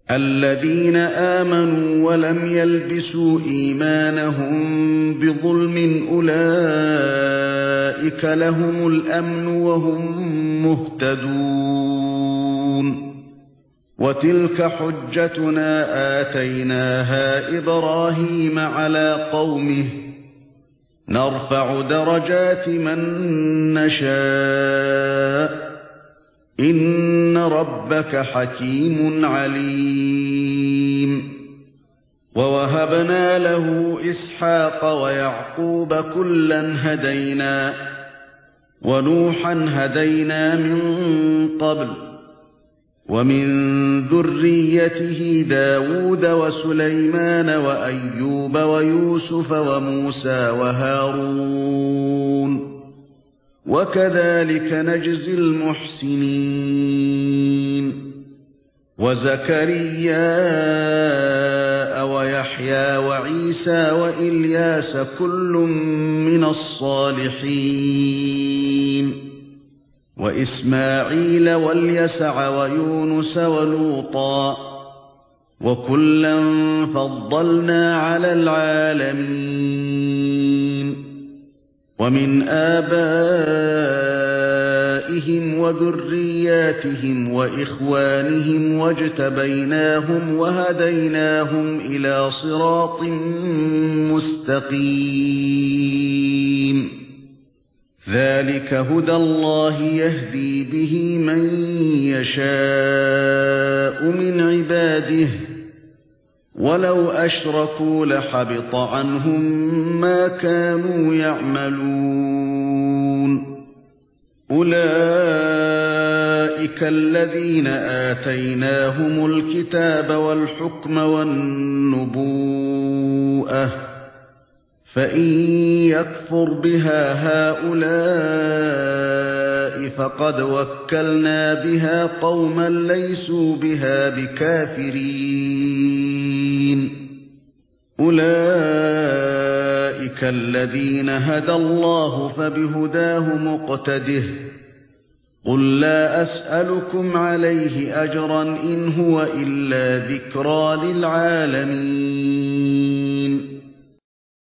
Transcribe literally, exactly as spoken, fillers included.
الذين آمنوا ولم يلبسوا إيمانهم بظلم أولئك لهم الأمن وهم مهتدون وتلك حجتنا آتيناها إبراهيم على قومه نرفع درجات من نشاء إن ربك حكيم عليم ووهبنا له إسحاق ويعقوب كلا هدينا ونوحا هدينا من قبل ومن ذريته داود وسليمان وأيوب ويوسف وموسى وهارون وكذلك نجزي المحسنين وزكريا ويحيى وعيسى وإلياس كل من الصالحين وإسماعيل واليسع ويونس ولوطا وكلا فضلنا على العالمين ومن آبائهم وذرياتهم وإخوانهم واجتبيناهم وهديناهم إلى صراط مستقيم ذلك هدى الله يهدي به من يشاء من عباده ولو أشركوا لحبط عنهم ما كانوا يعملون أولئك الذين آتيناهم الكتاب والحكم والنبوءة فإن يكفر بها هؤلاء فقد وكلنا بها قوما ليسوا بها بكافرين أولئك الذين هدى الله فبهداه مقتده قل لا أسألكم عليه أجرا إن هو إلا ذكرى للعالمين